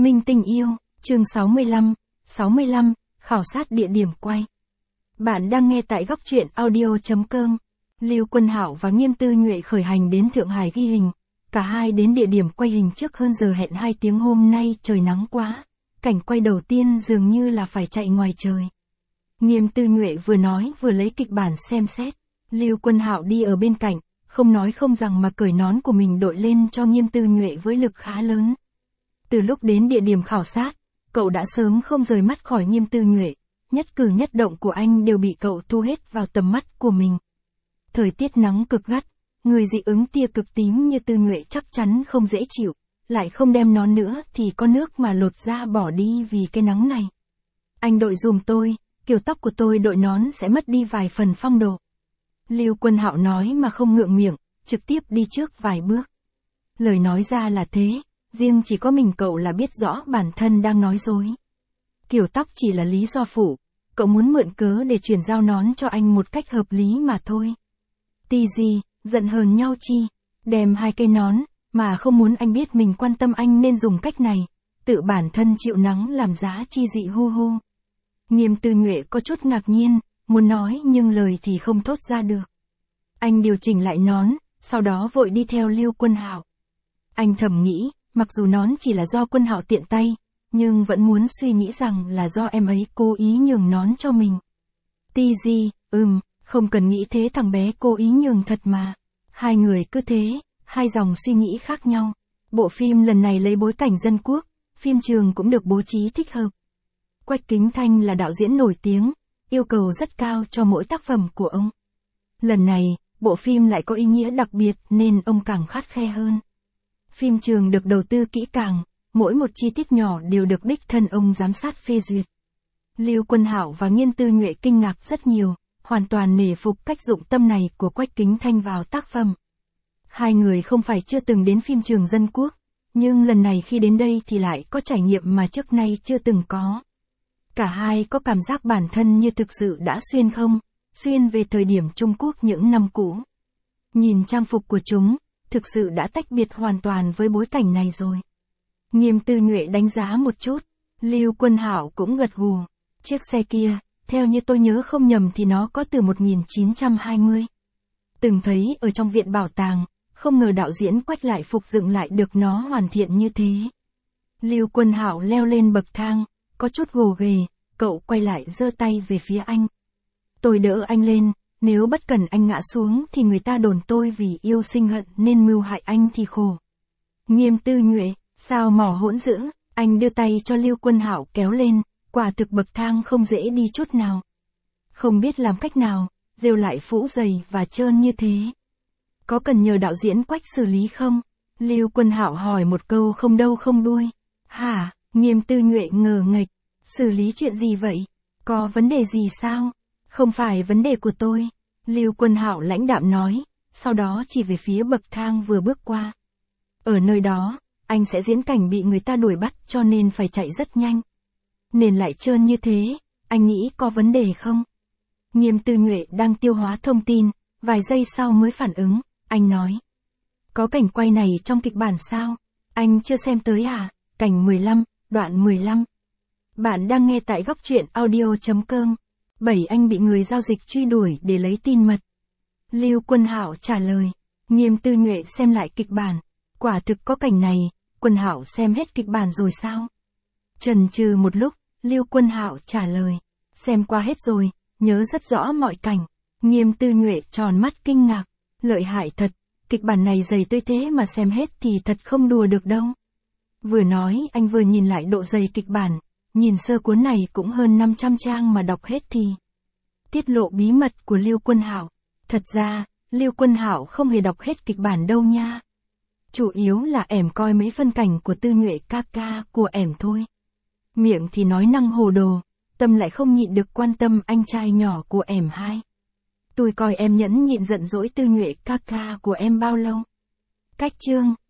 Minh tình yêu, chương 65, khảo sát địa điểm quay. Bạn đang nghe tại góc truyện audio.com. Lưu Quân Hạo và Nghiêm Tư Nhuệ khởi hành đến Thượng Hải ghi hình. Cả hai đến địa điểm quay hình trước hơn giờ hẹn 2 tiếng. Hôm nay trời nắng quá. Cảnh quay đầu tiên dường như là phải chạy ngoài trời. Nghiêm Tư Nhuệ vừa nói vừa lấy kịch bản xem xét. Lưu Quân Hạo đi ở bên cạnh, không nói không rằng mà cởi nón của mình đội lên cho Nghiêm Tư Nhuệ với lực khá lớn. Từ lúc đến địa điểm khảo sát, cậu đã sớm không rời mắt khỏi Nghiêm Tư Nhuệ, nhất cử nhất động của anh đều bị cậu thu hết vào tầm mắt của mình. Thời tiết nắng cực gắt, người dị ứng tia cực tím như Tư Nhuệ chắc chắn không dễ chịu, lại không đem nón nữa thì có nước mà lột da bỏ đi vì cái nắng này. Anh đội dùm tôi, kiểu tóc của tôi đội nón sẽ mất đi vài phần phong độ. Lưu Quân Hạo nói mà không ngượng miệng, trực tiếp đi trước vài bước. Lời nói ra là thế, riêng chỉ có mình cậu là biết rõ bản thân đang nói dối. Kiểu tóc chỉ là lý do phụ, cậu muốn mượn cớ để chuyển giao nón cho anh một cách hợp lý mà thôi. Ti gì, giận hờn nhau chi, đem 2 cây nón, mà không muốn anh biết mình quan tâm anh nên dùng cách này, tự bản thân chịu nắng làm giá chi dị hu hu. Nghiêm Tư Nhuệ có chút ngạc nhiên, muốn nói nhưng lời thì không thốt ra được. Anh điều chỉnh lại nón, sau đó vội đi theo Lưu Quân Hạo. Anh thầm nghĩ, mặc dù nón chỉ là do Quân Hạo tiện tay, nhưng vẫn muốn suy nghĩ rằng là do em ấy cố ý nhường nón cho mình. Ti gì, không cần nghĩ thế, thằng bé cố ý nhường thật mà. Hai người cứ thế, hai dòng suy nghĩ khác nhau. Bộ phim lần này lấy bối cảnh dân quốc, phim trường cũng được bố trí thích hợp. Quách Kính Thanh là đạo diễn nổi tiếng, yêu cầu rất cao cho mỗi tác phẩm của ông. Lần này, bộ phim lại có ý nghĩa đặc biệt nên ông càng khắt khe hơn. Phim trường được đầu tư kỹ càng, mỗi một chi tiết nhỏ đều được đích thân ông giám sát phê duyệt. Lưu Quân Hạo và Nghiêm Tư Nhuệ kinh ngạc rất nhiều, hoàn toàn nể phục cách dụng tâm này của Quách Kính Thanh vào tác phẩm. Hai người không phải chưa từng đến phim trường dân quốc, nhưng lần này khi đến đây thì lại có trải nghiệm mà trước nay chưa từng có. Cả hai có cảm giác bản thân như thực sự đã xuyên về thời điểm Trung Quốc những năm cũ. Nhìn trang phục của chúng, thực sự đã tách biệt hoàn toàn với bối cảnh này rồi. Nghiêm Tư Nhuệ đánh giá một chút, Lưu Quân Hạo cũng gật gù. Chiếc xe kia, theo như tôi nhớ không nhầm thì nó có từ 1920. Từng thấy ở trong viện bảo tàng, không ngờ đạo diễn Quách lại phục dựng lại được nó hoàn thiện như thế. Lưu Quân Hạo leo lên bậc thang, có chút gồ ghề, cậu quay lại giơ tay về phía anh. Tôi đỡ anh lên, nếu bất cần anh ngã xuống thì người ta đồn tôi vì yêu sinh hận nên mưu hại anh thì khổ. Nghiêm Tư Nhuệ, sao mỏ hỗn dữ, anh đưa tay cho Lưu Quân Hạo kéo lên, quả thực bậc thang không dễ đi chút nào. Không biết làm cách nào, rêu lại phũ dày và trơn như thế. Có cần nhờ đạo diễn Quách xử lý không? Lưu Quân Hạo hỏi một câu không đâu không đuôi. Hả? Nghiêm Tư Nhuệ ngờ nghệch. Xử lý chuyện gì vậy? Có vấn đề gì sao? Không phải vấn đề của tôi. Lưu Quân Hạo lãnh đạm nói, sau đó chỉ về phía bậc thang vừa bước qua. Ở nơi đó, anh sẽ diễn cảnh bị người ta đuổi bắt cho nên phải chạy rất nhanh. Nền lại trơn như thế, anh nghĩ có vấn đề không? Nghiêm Tư Nhuệ đang tiêu hóa thông tin, vài giây sau mới phản ứng, anh nói. Có cảnh quay này trong kịch bản sao? Anh chưa xem tới à? Cảnh 15, đoạn 15. Bạn đang nghe tại góc truyện audio.com. 7 anh bị người giao dịch truy đuổi để lấy tin mật. Lưu Quân Hạo trả lời. Nghiêm Tư Nhuệ xem lại kịch bản. Quả thực có cảnh này, Quân Hạo xem hết kịch bản rồi sao? Chần chừ một lúc, Lưu Quân Hạo trả lời. Xem qua hết rồi, nhớ rất rõ mọi cảnh. Nghiêm Tư Nhuệ tròn mắt kinh ngạc. Lợi hại thật, kịch bản này dày tới thế mà xem hết thì thật không đùa được đâu. Vừa nói anh vừa nhìn lại độ dày kịch bản. Nhìn sơ cuốn này cũng hơn 500 trang mà đọc hết thì. Tiết lộ bí mật của Lưu Quân Hạo. Thật ra, Lưu Quân Hạo không hề đọc hết kịch bản đâu nha. Chủ yếu là ẻm coi mấy phân cảnh của Tư Nhuệ ca ca của ẻm thôi. Miệng thì nói năng hồ đồ, tâm lại không nhịn được quan tâm anh trai nhỏ của ẻm hai. Tôi coi em nhẫn nhịn giận dỗi Tư Nhuệ ca ca của em bao lâu. Cách chương,